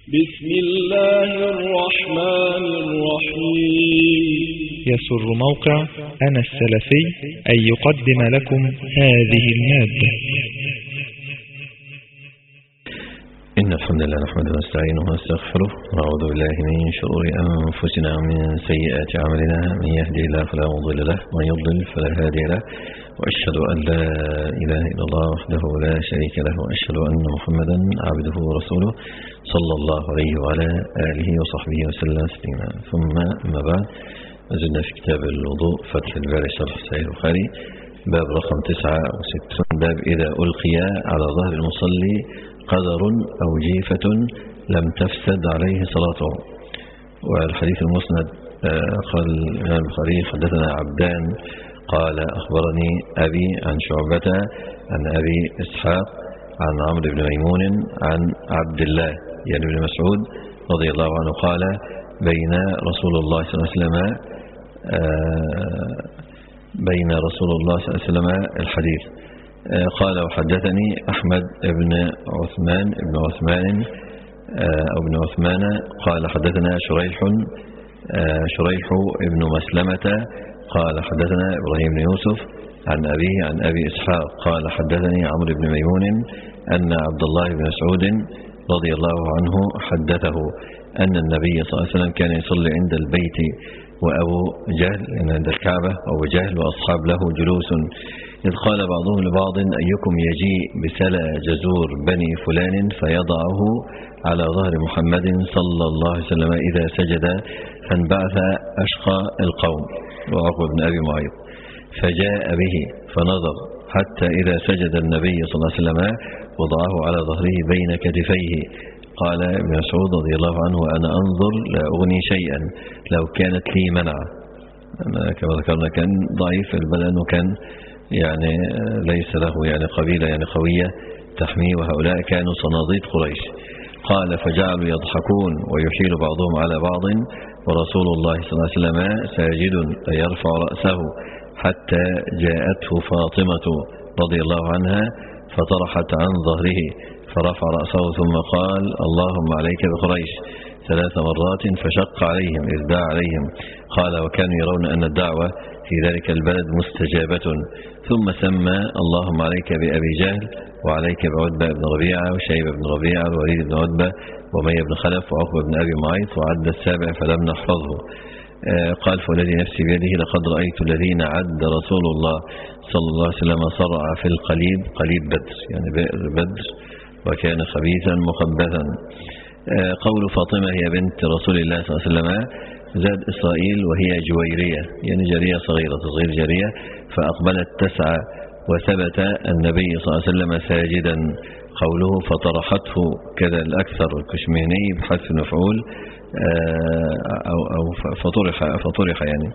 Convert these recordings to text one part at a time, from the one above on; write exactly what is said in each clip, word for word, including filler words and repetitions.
بسم الله الرحمن الرحيم. يسر موقع أنا السلفي أن يقدم لكم هذه المادة. إن الحمد لله نحمده ونستعينه ونستغفره ونعوذ بالله من شرور أنفسنا ومن سيئات أعمالنا، من يهدي الله فلا مضل له ومن يضلل فلا هادي له، وأشهد أن لا إله إلا الله وحده لا شريك له، وأشهد أن محمدا عبده ورسوله صلى الله عليه وعلى آله وصحبه وسلم تسليما. ثم أما بعد، زلنا في كتاب الوضوء فتح الباري شرح صحيح البخاري، باب رقم تسعة وستون، باب إذا ألقي على ظهر المصلي قدر أو جيفة لم تفسد عليه صلاته. والحديث المسند قال الإمام البخاري حدثنا عبدان قال أخبرني أبي عن شعبة عن أبي إسحاق عن عمرو بن ميمون عن عبد الله يعني بن مسعود رضي الله عنه قال بين رسول الله صلى الله عليه وسلم بين رسول الله صلى الله عليه وسلم الحديث. قال وحدثني أحمد بن عثمان بن عثمان أو بن عثمان قال حدثنا شريح شريح بن مسلمة قال حدثنا إبراهيم بن يوسف عن أبيه عن أبي إسحاق قال حدثني عمرو بن ميمون أن عبد الله بن مسعود رضي الله عنه حدثه أن النبي صلى الله عليه وسلم كان يصلي عند البيت وأبو جهل يعني عند الكعبة وأبو جهل وأصحاب له جلوس، إذ قال بعضهم لبعض أيكم يجيء بسلى جزور بني فلان فيضعه على ظهر محمد صلى الله عليه وسلم إذا سجد، فانبعث أشقى القوم وعقبة بن أبي معيط فجاء به فنظر حتى إذا سجد النبي صلى الله عليه وسلم وضعه على ظهره بين كتفيه. قال ابن مسعود رضي الله عنه أنا أنظر لا أغني شيئا لو كانت لي منع. كما ذكرنا كان ضعيف البدن وكان يعني ليس له يعني قبيلة يعني قوية تحميه، وهؤلاء كانوا صناديد قريش. قال فجعلوا يضحكون ويحيل بعضهم على بعض ورسول الله صلى الله عليه وسلم ساجد يرفع رأسه، حتى جاءته فاطمة رضي الله عنها فطرحت عن ظهره فرفع رأسه ثم قال اللهم عليك بقريش ثلاث مرات فشق عليهم إذ دعا عليهم. قال وكانوا يرون أن الدعوة في ذلك البلد مستجابة، ثم سمى اللهم عليك بأبي جهل وعليك بعتبة بن ربيعة وشيبة بن ربيعة والوليد بن عتبة وأمية بن خلف وعقبة بن أبي معيط، وعد السابع فلم نحفظه. قال فالذي نفسي بيده لقد رأيت الذين عد رسول الله صلى الله عليه وسلم صرع في القليب، قليب بدر يعني بئر بدر، وكان خبيثا مخبثا. قول فاطمة هي بنت رسول الله صلى الله عليه وسلم، زاد إسرائيل وهي جويرية يعني جارية صغيرة تصغير جارية، فأقبلت تسعى وثبت النبي صلى الله عليه وسلم ساجدا. قوله فطرحته كذا الأكثر الكشميني بحذف المفعول أو أو فطرح فطرح يعني،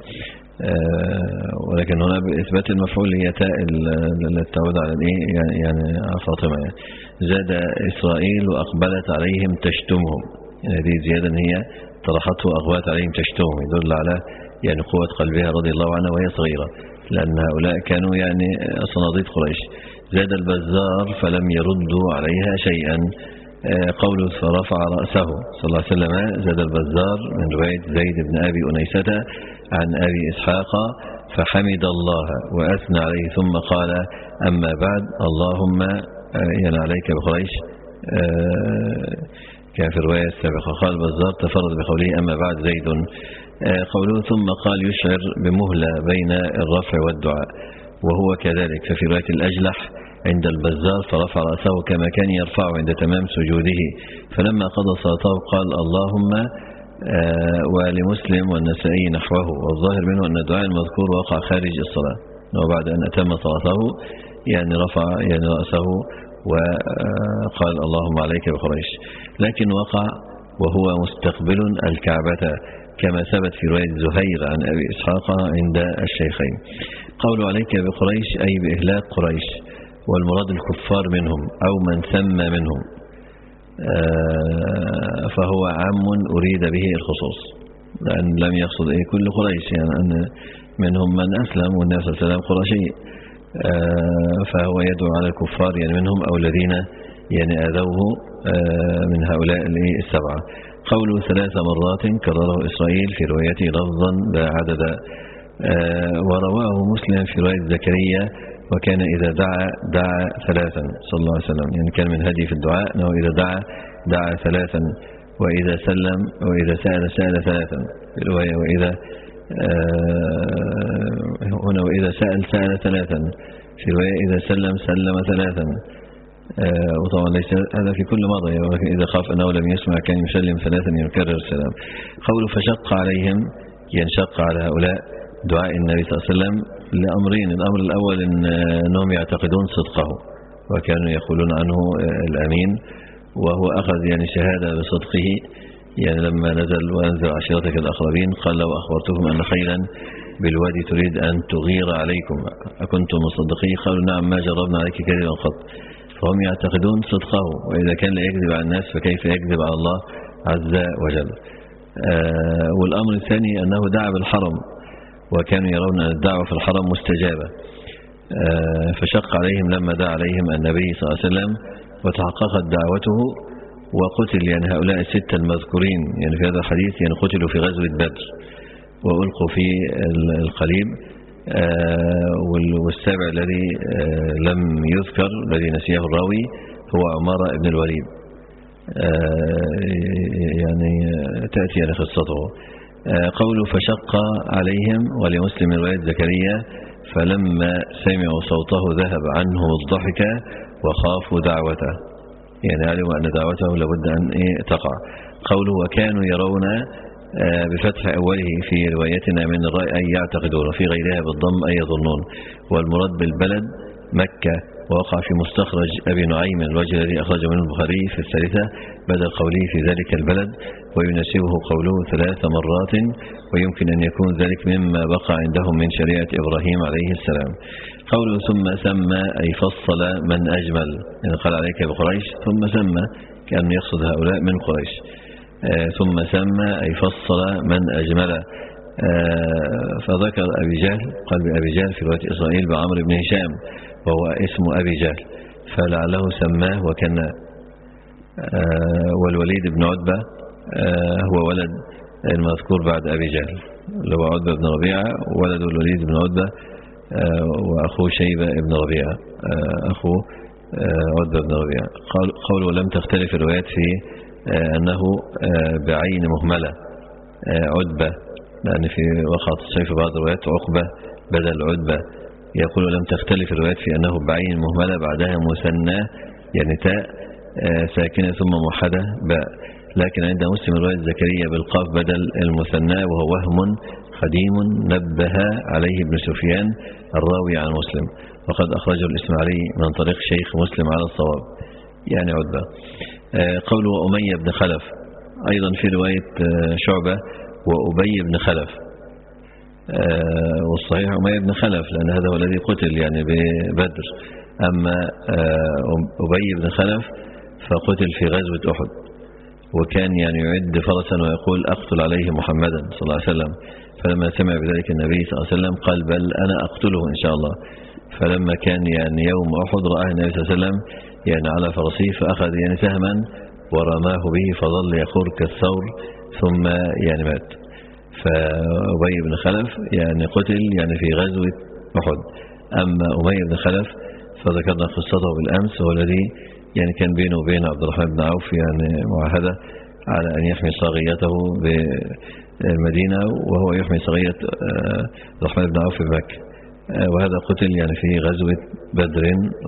ولكن هنا بإثبات المفعول هي تاء التي تعود على الايه يعني فاطمة يعني. زاد إسرائيل وأقبلت عليهم تشتمهم، يعني هذه زيادة هي طرحته وأقبلت عليهم تشتمهم، يدل على يعني قوة قلبها رضي الله عنها وهي صغيرة، لأن هؤلاء كانوا يعني صناديد قريش. زاد البزار فلم يردوا عليها شيئا. قوله فرفع رأسه صلى الله عليه وسلم، زاد البزار من رواية زيد بن أبي أنيسة عن أبي إسحاق فحمد الله وأثنى عليه ثم قال أما بعد اللهم يعني عليك بقريش، كان في الرواية السابقة. قال البزار تفرد بقوله أما بعد زيد. قوله ثم قال يشعر بمهلة بين الرفع والدعاء، وهو كذلك. ففي رواية الأجلح عند البزار فرفع رأسه كما كان يرفعه عند تمام سجوده، فلما قضى صلاته قال اللهم. ولمسلم والنسائي نحوه، والظاهر منه أن الدعاء المذكور وقع خارج الصلاة، وبعد أن أتم صلاته يعني رفع يعني رأسه وقال اللهم عليك بقريش، لكن وقع وهو مستقبل الكعبة كما ثبت في رواية زهير عن أبي إسحاق عند الشيخين. قول عليك بقريش أي بإهلاك قريش، والمراد الكفار منهم أو من سمى منهم، فهو عام أريد به الخصوص، لأن لم يقصد إيه كل قريش، يعني أن منهم من أسلم والناس السلام قرشي، فهو يدعو على الكفار يعني منهم أو الذين يعني آذوه من هؤلاء السبعة. قوله ثلاث مرات كرره إسرائيل في روايته لفظا لا عدد. ورواه مسلم في رواية زكريا وكان إذا دعا دعا ثلاثا صلى الله عليه وسلم، يعني كان من هدي في الدعاء أنه إذا دعا دعا ثلاثا، وإذا سلم وإذا سأل سأل ثلاثا في الرواية، وإذا هنا وإذا سأل سأل ثلاثا في رواية، إذا سلم سلم ثلاثا. وطبعا ليس هذا في كل مرة، ولكن إذا خاف أنه لم يسمع كان يسلم ثلاثا يكرر السلام. قوله فشق عليهم، ينشق على هؤلاء دعاء النبي صلى الله عليه وسلم لأمرين. الأمر الأول إن أنهم يعتقدون صدقه وكانوا يقولون عنه الأمين، وهو أخذ يعني شهادة بصدقه، يعني لما نزل وأنزل عشيرتك الأقربين قال لو أخبرتكم أن خيلا بالوادي تريد أن تغير عليكم أكنتم مصدقين؟ قالوا نعم ما جربنا عليك كذبا قط. فهم يعتقدون صدقه، وإذا كان لا يكذب على الناس فكيف يكذب على الله عز وجل. آه والأمر الثاني أنه دعا بالحرم، وكانوا يرون أن الدعوة في الحرم مستجابة. آه فشق عليهم لما دعا عليهم النبي صلى الله عليه وسلم وتحققت دعوته وقتل يعني هؤلاء الستة المذكورين يعني في هذا الحديث، يعني قتلوا في غزوة بدر وألقوا في القليب. والسابع الذي لم يذكر الذي نسيه الراوي هو عمارة بن الوليد، يعني تأتي يعني قصته. قوله فشق عليهم، ولمسلم رواية زكريا فلما سمعوا صوته ذهب عنهم الضحك وخافوا دعوته، يعني علموا أن دعوته لابد أن تقع. قوله وكانوا يرون بفتح أوله في روايتنا من الرأي أي يعتقدون، وفي غيرها بالضم أي يظنون. والمراد بالبلد مكة، ووقع في مستخرج أبي نعيم الوجه الذي أخرج منه البخاري في الثالثة بدل قوله في ذلك البلد، ويناسبه قوله ثلاث مرات، ويمكن أن يكون ذلك مما بقى عندهم من شريعة إبراهيم عليه السلام. قوله ثم سمى أي فصل من أجمل، يعني قال عليك بقريش ثم سمى كأن يقصد هؤلاء من قريش. آه ثم سمى أي فصل من أجمل. آه فذكر أبي جهل، قال بأبي جهل في رواية إسرائيل بعمر بن هشام وهو اسم أبي جهل فلعله سماه وكان. آه والوليد بن عتبة آه هو ولد المذكور بعد أبي جهل اللي هو عتبة بن ربيعة، ولد الوليد بن عتبة آه وأخوه شيبة بن ربيعة آه أخوه آه عتبة بن ربيعة. قوله ولم تختلف الروايات في آه أنه آه بعين مهملة آه عتبة، لأن في وقعت الصيف في بعض الروايات عقبة بدل عتبة. يقول لم تختلف الروايات في أنه بعين مهملة بعدها مثنى يعني تاء آه ساكنة ثم موحدة باء، لكن عند مسلم رواية زكريا بالقاف بدل المثنى، وهو وهم قديم نبه عليه ابن سفيان الراوي عن مسلم، وقد أخرجه الإسماعيلي من طريق شيخ مسلم على الصواب يعني عتبة. آه قوله أمية بن خلف أيضا في رواية آه شعبة وأبي بن خلف، آه والصحيح أمية بن خلف لأن هذا هو الذي قتل يعني ببدر. أما آه أبي بن خلف فقتل في غزوة أحد، وكان يعني يعد فرسا ويقول أقتل عليه محمدا صلى الله عليه وسلم، فلما سمع بذلك النبي صلى الله عليه وسلم قال بل أنا أقتله إن شاء الله. فلما كان يعني يوم أحد رآه النبي صلى الله عليه وسلم يعني على فرسه فأخذ يعني سهما ورماه به فظل يخور كالثور ثم يعني مات. فأبي بن خلف يعني قتل يعني في غزوة أحد. أما أمية بن خلف فذكرنا قصته بالأمس، هو الذي يعني كان بينه وبين عبد الرحمن بن عوف يعني معاهدة على أن يحمي صاغيته بالمدينة وهو يحمي صاغية عبد الرحمن بن عوف بمكة، وهذا قتل يعني في غزوة بدر،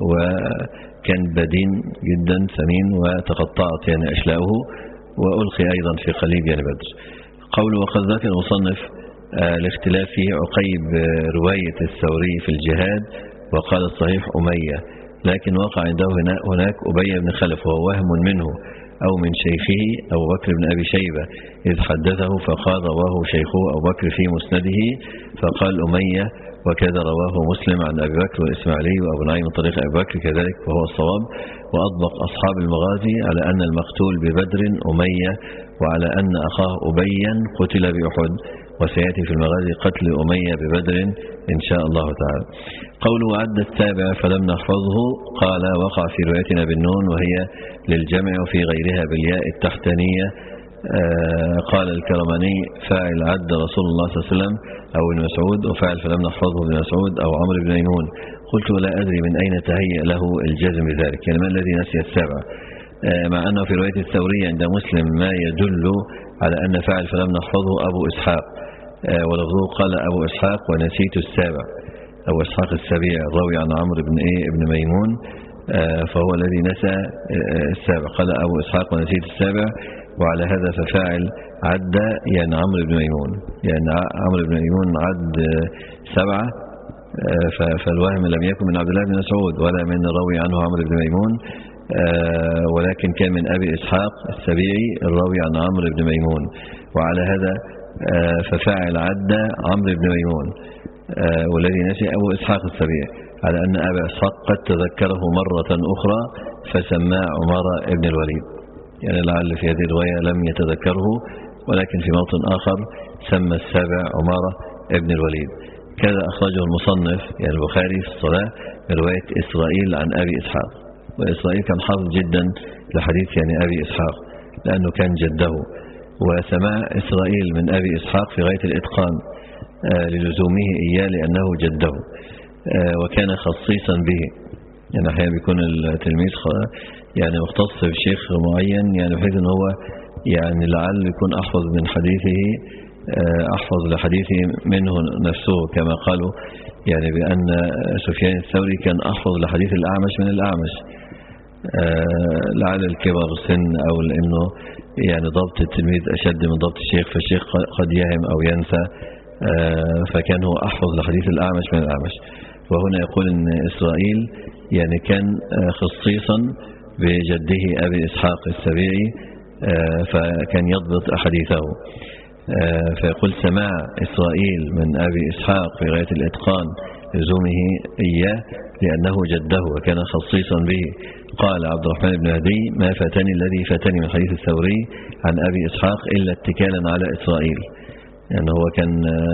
وكان بدين جدا ثمين وتقطعت يعني أشلاؤه وألقي أيضا في قليب يعني بدر. قوله وقد ذكر المصنف الاختلاف فيه عقيب رواية الثوري في الجهاد وقال الصحيح أمية، لكن وقع عنده هناك أبي بن خلف وهو وهم منه أو من شيخه أبو بكر بن أبي شيبة إذ حدثه فقال رواه شيخه أبو بكر في مسنده فقال أمية، وكذا رواه مسلم عن أبي بكر والإسماعيلي وأبو نعيم من طريق أبي بكر كذلك وهو الصواب. وأطبق أصحاب المغازي على أن المقتول ببدر أمية، وعلى أن أخاه أبيا قتل بأحد، وسيأتي في المغازي قتل أمية ببدر إن شاء الله تعالى. قوله عد السابع فلم نحفظه، قال وقع في روايتنا بالنون وهي للجمع وفي غيرها بالياء التحتانية. آه قال الكرماني فاعل عد رسول الله صلى الله عليه وسلم أو ابن مسعود، وفاعل فلم نحفظه ابن مسعود أو عمرو بن ميمون. قلت لا أدري من أين تهيأ له الجزم بذلك، يعني من الذي نسي السابع؟ آه مع أنه في رواية الثوري عند مسلم ما يدل على أن فاعل فلم نحفظه أبو إسحاق، آه ولفظه قال أبو إسحاق ونسيت السابع، أبو إسحاق السبيع الراوي عن عمرو بن إيه ابن ميمون، آه فهو الذي نسى آه السابع. قال أبو إسحاق ونسيت السابع، وعلى هذا ففاعل عد يعني عمرو بن ميمون، يعني عمرو بن ميمون عد سبعة، فالوهم لم يكن من عبد الله بن مسعود ولا من الراوي عنه عمرو بن ميمون، ولكن كان من أبي إسحاق السبيعي الراوي عن عمرو بن ميمون. وعلى هذا ففاعل عد عمرو بن ميمون والذي نسي أبو إسحاق السبيعي، على أن أبا إسحاق قد تذكره مرة أخرى فسماه عمر بن الوليد، يعني لعل في هذه الرواية لم يتذكره، ولكن في موطن آخر سمى السابع عمارة ابن الوليد. كذا أخرجه المصنف يعني البخاري في الصلاة من رواية إسرائيل عن أبي إسحاق، وإسرائيل كان حافظ جدا لحديث يعني أبي إسحاق لأنه كان جده، وسماع إسرائيل من أبي إسحاق في غاية الإتقان آه للزومه إياه لأنه جده، آه وكان خصيصا به، يعني أحيانا بيكون التلميذ يعني مختص بشيخ معين، يعني بحيث أنه هو يعني لعل يكون أحفظ من حديثه أحفظ لحديثه منه نفسه، كما قالوا يعني بأن سفيان الثوري كان أحفظ لحديث الأعمش من الأعمش، لعل الكبر سن أو لأنه يعني ضبط التلميذ أشد من ضبط الشيخ، فالشيخ قد يهم أو ينسى، فكان هو أحفظ لحديث الأعمش من الأعمش. وهنا يقول أن إسرائيل يعني كان خصيصا بجده أبي إسحاق السبيعي، فكان يضبط أحاديثه، فيقول سماع إسرائيل من أبي إسحاق في غاية الإتقان لزومه إياه لأنه جده وكان خصيصا به. قال عبد الرحمن بن هدي ما فاتني الذي فاتني من حديث الثوري عن أبي إسحاق إلا اتكالا على إسرائيل، يعني هو كان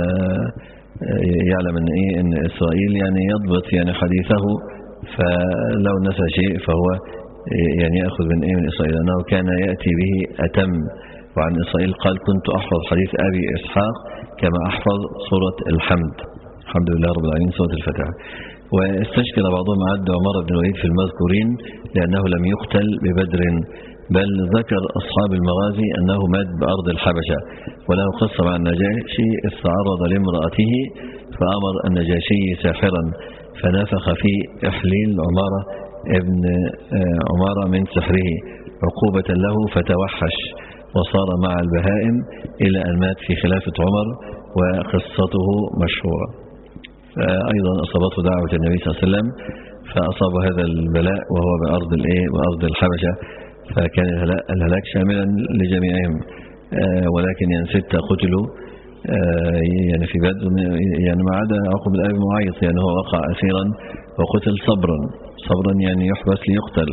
يعلم أن إيه أن إسرائيل يعني يضبط يعني حديثه، فلو نسى شيء فهو يعني يأخذ من إيه من إسرائيل أنه كان يأتي به أتم. وعن إسرائيل قال كنت أحفظ حديث أبي إسحاق كما أحفظ سورة الحمد، الحمد لله رب العالمين سورة الفتح. واستشكل بعضهم عد عمر بن الوليد في المذكورين لأنه لم يقتل ببدر، بل ذكر أصحاب المغازي أنه مات بأرض الحبشة، وله قصة مع النجاشي إذ تعرض لامرأته فأمر النجاشي ساحرا فنفخ في إحليل عمارة ابن عمارة من سحره عقوبة له فتوحش وصار مع البهائم إلى أن مات في خلافة عمر، وقصته مشهورة. أيضا أصابته دعوة النبي صلى الله عليه وسلم فأصاب هذا البلاء وهو بأرض الإيه بأرض الحبشة، فكان الهلاك شاملا لجميعهم، ولكن يعني ستة قتلوا يعني في بدر، يعني ما عدا عقب بن أبي معيط، يعني هو وقع أسيرا وقتل صبرا صبرا يعني يحبس ليقتل،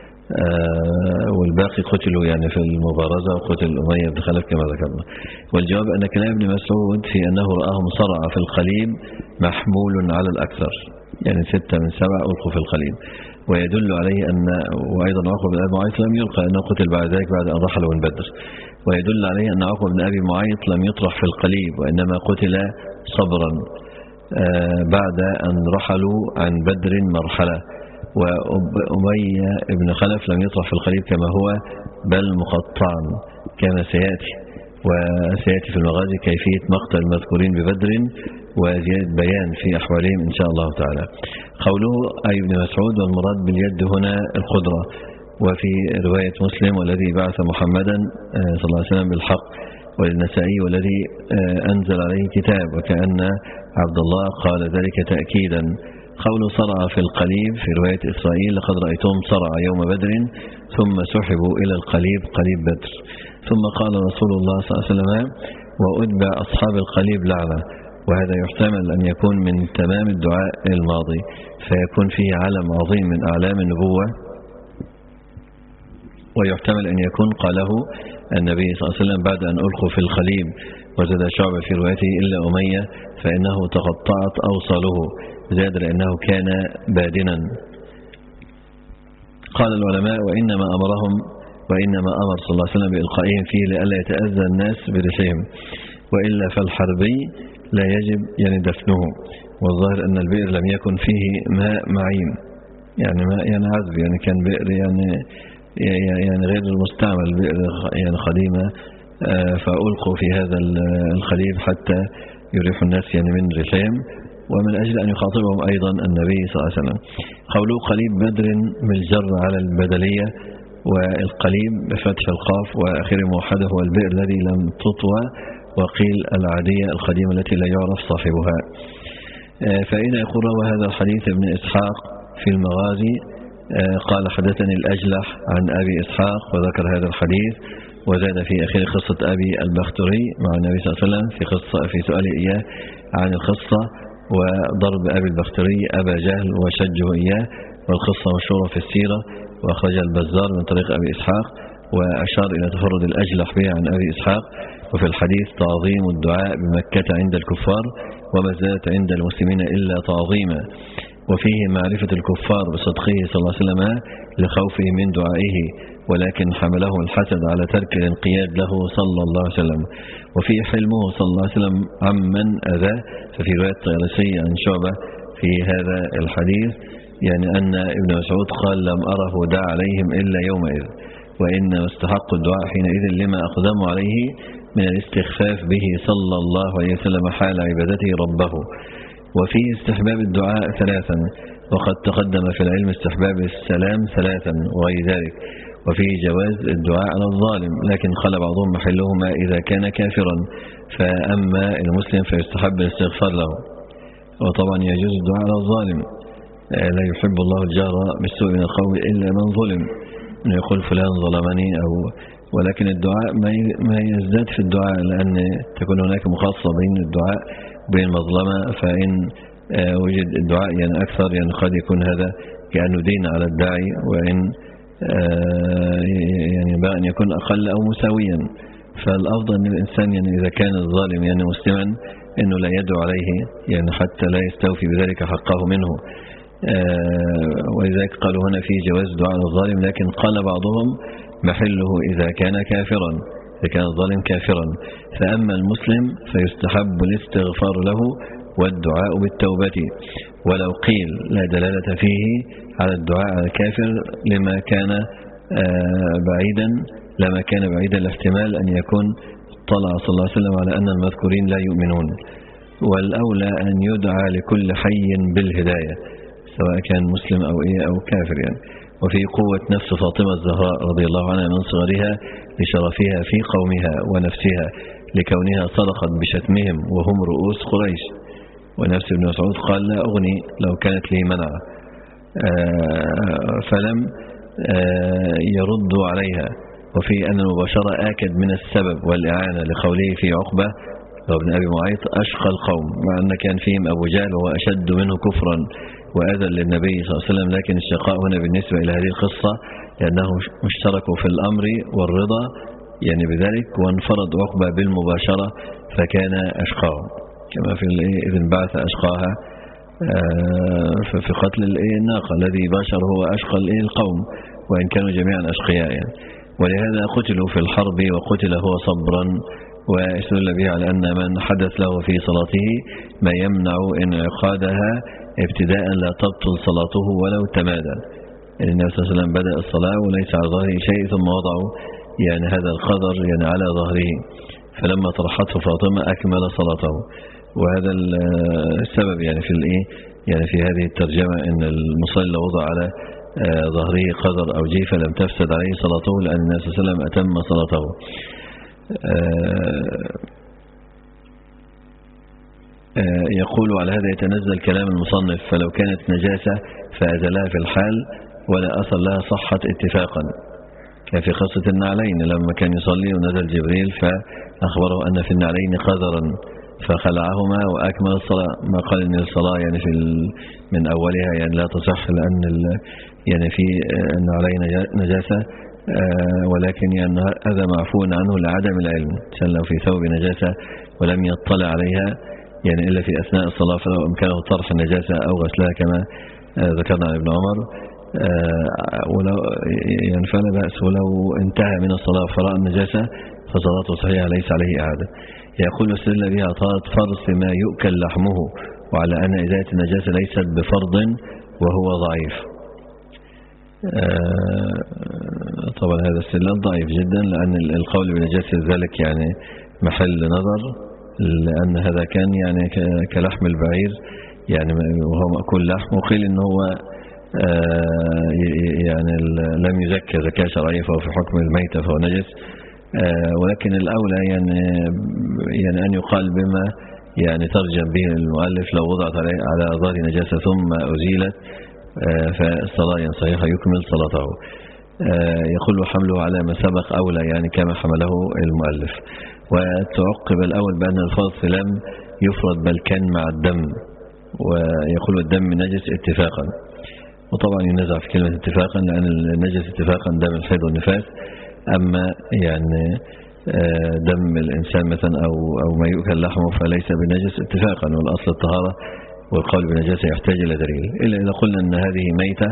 آه والباقي قتلوا يعني في المبارزة، وقتل أمية بن خلف كما ذكرنا. والجواب أن كلام ابن مسعود في أنه رآهم صرع في القليب محمول على الأكثر، يعني ستة من سبعة ألقوا في القليب، ويدل عليه أن وأيضا عقب بن أبي معيط لم يلقى أنه قتل بعد ذلك بعد أن رحلوا من بدر، ويدل عليه أن عقب بن أبي معيط لم يطرح في القليب وإنما قتل صبرا آه بعد أن رحلوا عن بدر مرحلة، وأمية ابن خلف لم يطرح في القليب كما هو بل مقطعا كما سيأتي، وسيأتي في المغازي كيفية مقتل المذكورين ببدر وزيادة بيان في أحوالهم إن شاء الله تعالى. قوله أي ابن مسعود والمراد باليد هنا القدرة، وفي رواية مسلم والذي بعث محمدا صلى الله عليه وسلم بالحق، وللنسائي والذي أنزل عليه كتاب، وكأن عبد الله قال ذلك تأكيدا. قول صرع في القليب في رواية إسرائيل لقد رأيتهم صرع يوم بدر ثم سحبوا إلى القليب قليب بدر. ثم قال رسول الله صلى الله عليه وسلم وأتبع أصحاب القليب لعنة، وهذا يحتمل أن يكون من تمام الدعاء الماضي فيكون فيه علم عظيم من أعلام النبوة ويحتمل أن يكون قاله النبي صلى الله عليه وسلم بعد أن ألقوا في الخليب، وزاد شعبة في روايته إلا أمية فإنه تقطعت أوصاله، زاد لأنه كان بادنا. قال العلماء وإنما أمرهم وإنما أمر صلى الله عليه وسلم بإلقائهم فيه لئلا يتأذى الناس بريحهم، وإلا فالحربي لا يجب يعني دفنه. والظاهر أن البئر لم يكن فيه ماء معين، يعني ماء يعني عذب، يعني كان بئر يعني يعني غير المستعمل، بئر يعني قديمة، فألقوا في هذا الخليب حتى يريح الناس يعني من ريحهم، ومن أجل أن يخاطبهم أيضا النبي صلى الله عليه وسلم. قوله قليب بدر بالجر على البدلية، والقليب بفتح القاف وآخر موحده هو البئر الذي لم تطوى، وقيل العادية القديمة التي لا يعرف صاحبها. فإذا يقول هذا الحديث ابن إسحاق في المغازي قال حدثني الأجلح عن أبي إسحاق وذكر هذا الحديث، وزاد في آخر قصة أبي البختري مع النبي صلى الله عليه وسلم في قصة في سؤاله إياه عن القصة وضرب أبي البختري أبا جهل وشجه إياه، والقصة مشهورة في السيرة وأخرج البزار من طريق أبي إسحاق، وأشار إلى تفرد الأجلح به عن أبي إسحاق. وفي الحديث تعظيم الدعاء بمكة عند الكفار وما زالت عند المسلمين إلا تعظيما، وفيه معرفة الكفار بصدقه صلى الله عليه وسلم لخوفه من دعائه، ولكن حمله الحسد على ترك الانقياد له صلى الله عليه وسلم. وفيه حلمه صلى الله عليه وسلم عمن أذاه، ففي رواية طيالسي عن شعبة في هذا الحديث يعني أن ابن مسعود قال لم أره دعا عليهم إلا يومئذ، وإن استحق الدعاء حينئذ لما أقدموا عليه من الاستخفاف به صلى الله عليه وسلم حال عبادته ربه. وفيه استحباب الدعاء ثلاثا، وقد تقدم في العلم استحباب السلام ثلاثا وغير ذلك. وفيه جواز الدعاء على الظالم، لكن قال بعضهم محلهما إذا كان كافرا، فأما المسلم فيستحب الاستغفار له. وطبعا يجوز الدعاء على الظالم، لا يحب الله الجهر بالسوء من القول إلا من ظلم، أنه يقول فلان ظلمني، أو ولكن الدعاء ما يزداد في الدعاء، لأن تكون هناك مخاصة بين الدعاء بين مظلمة، فإن وجد الدعاء يعني أكثر يعني قد يكون هذا كأنه دين على الداعي، وإن يعني بقى أن يكون أقل أو مساويا. فالأفضل أن الإنسان يعني إذا كان الظالم يعني مسلما أنه لا يدعو عليه يعني حتى لا يستوفي بذلك حقه منه. ولذلك قالوا هنا في جواز دعاء الظالم، لكن قال بعضهم محله إذا كان كافرا، إذا كان الظالم كافرا. فأما المسلم فيستحب الاستغفار له والدعاء بالتوبة، ولو قيل لا دلالة فيه على الدعاء على الكافر لما كان بعيدا لما كان بعيدا الاحتمال أن يكون طلع صلى الله عليه وسلم على أن المذكورين لا يؤمنون. والأولى أن يدعى لكل حي بالهداية سواء كان مسلم أو إيه أو كافر يعني. وفي قوة نفس فاطمة الزهراء رضي الله عنها من صغرها لشرفها في قومها ونفسها لكونها صدقت بشتمهم وهم رؤوس قريش. ونفس ابن مسعود قال لا أغني لو كانت لي منع، فلم يردوا عليها. وفي أن المباشرة آكد من السبب والإعانة لقوله في عقبة وابن أبي معيط أشقى القوم، مع أن كان فيهم أبو جهل وهو أشد منه كفرا وأذى للنبي صلى الله عليه وسلم. لكن الشقاء هنا بالنسبة إلى هذه القصة لأنهم اشتركوا في الأمر والرضا يعني بذلك، وانفرد عقبة بالمباشرة فكان أشقاهم، كما في إذ انبعث أشقاها في قتل الناقة الذي باشر هو أشقى القوم وإن كانوا جميعا أشقياء يعني. ولهذا قتلوا في الحرب وقتل هو صبرا، ويستدل به على أن من حدث له في صلاته ما يمنع انعقادها ابتداء لا تبطل صلاته ولو تمادى. النبي صلى الله عليه وسلم بدأ الصلاة وليس على ظهره شيء ثم وضعوا يعني هذا القدر يعني على ظهره، فلما طرحته فاطمة أكمل صلاته. وهذا السبب يعني في الايه يعني في هذه الترجمة ان المصلي لو وضع على ظهره قدر او جيفة لم تفسد عليه صلاته، لان النبي صلى الله عليه وسلم اتم صلاته. يقول على هذا يتنزل كلام المصنف فلو كانت نجاسة فأزلها في الحال ولا أثر لها صحت اتفاقا، كان في قصة النعلين لما كان يصلي ونزل جبريل فأخبره أن في النعلين قذرا فخلعهما وأكمل الصلاة. ما قال إن الصلاة يعني في من أولها يعني لا تصح لأن يعني في النعلين نجاسة، ولكن يعني هذا معفو عنه لعدم العلم. لو في ثوب نجاسة ولم يطلع عليها يعني إلا في أثناء الصلاة فلو أمكنه طرح النجاسة أو غسلها كما ذكرنا عن ابن عمر ولو يعني فلا بأس، ولو انتهى من الصلاة فرأى النجاسة فصلاته صحيحة ليس عليه إعادة. يقول استدل بها طارت فرض ما يؤكل لحمه، وعلى أن إزالة النجاسة ليست بفرض وهو ضعيف. طبعا هذا استدلال ضعيف جدا، لأن القول بنجاسة ذلك يعني محل نظر، لأن هذا كان يعني كلحم البعير يعني وهو مأكول لحم، وقيل إنه هو يعني لم يزكى زكاة شرعية فهو في حكم الميتة فهو نجس. ولكن الأولى يعني يعني أن يقال بما يعني ترجم به المؤلف لو وضعت على ظهر نجاسة ثم أزيلت فالصلاة صحيحة يكمل صلاته. يقول حمله على ما سبق أولى يعني كما حمله المؤلف. وتعقب الأول بأن الفرض لم يفرض بل كان مع الدم، ويقول الدم نجس اتفاقا، وطبعا ينزع في كلمة اتفاقا لأن النجس اتفاقا دم الحيض والنفاس. أما يعني دم الإنسان مثلا أو أو ما يؤكل لحمه فليس بنجس اتفاقا، والأصل الطهارة والقول بنجاسة يحتاج إلى دليل، إلا إذا قلنا أن هذه ميتة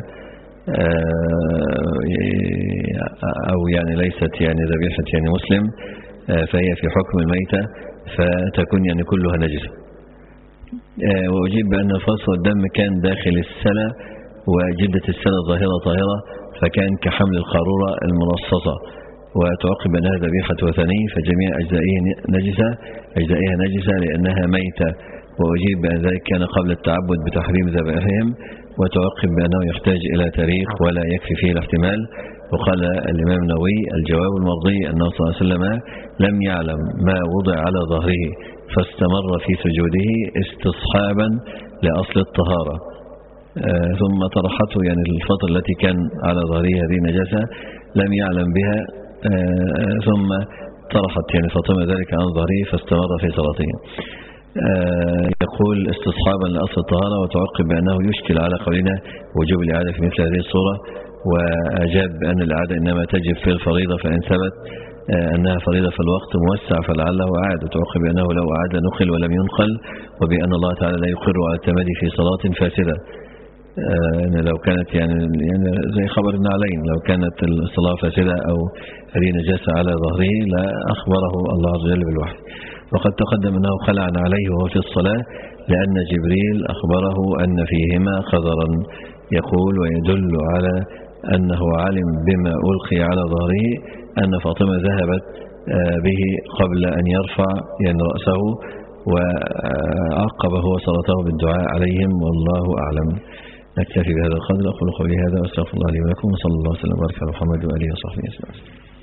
أو يعني ليست يعني ذبيحة يعني مسلم فهي في حكم الميتة فتكون يعني كلها نجسة. وأجيب بأن الفصل الدم كان داخل السلة، وجدة السلة ظاهرة طاهرة فكان كحمل القارورة المرصصة. وتعقب أنها ذبيحة وثني فجميع أجزائها نجسة أجزائها نجسة لأنها ميتة. وأجيب بأن ذلك كان قبل التعبد بتحريم ذبائحهم. وتعقب بأنه يحتاج إلى تاريخ ولا يكفي فيه الاحتمال. وقال الإمام النووي الجواب المرضي أنه صلى الله عليه وسلم لم يعلم ما وضع على ظهره فاستمر في سجوده استصحابا لأصل الطهارة، آه ثم طرحته يعني الفترة التي كان على ظهره هذه نجاسة لم يعلم بها، آه ثم طرحت يعني فاطمة ذلك عن ظهره فاستمر في صلاته. آه يقول استصحابا لأصل الطهارة. وتعقب بأنه يشكل على قولنا وجوب الإعادة في مثل هذه الصورة، وأجاب بأن الإعادة إنما تجب في الفريضة فإن ثبت آه أنها فريضة في الوقت موسع فلعله أعاد. وتعقب بأنه لو أعاد نقل ولم ينقل، وبأن الله تعالى لا يقر على التمادي في صلاة فاسدة. آه لو كانت يعني, يعني زي خبر النعلين لو كانت الصلاة فاسدة أو هذه نجاسة على ظهره لا أخبره الله عز وجل بالوحي. وقد تقدم أنه خلع عليه وهو في الصلاة لأن جبريل أخبره أن فيهما خضرا. يقول ويدل على أنه علم بما ألقي على ظهره أن فاطمة ذهبت به قبل أن يرفع يعني رأسه، وعقب هو صلاته بالدعاء عليهم والله أعلم. نكتفي بهذا القدر. أقول قولي هذا وأستغفر الله لي ولكم، وصلى الله وسلم وبارك على محمد وآله وصحبه وسلم.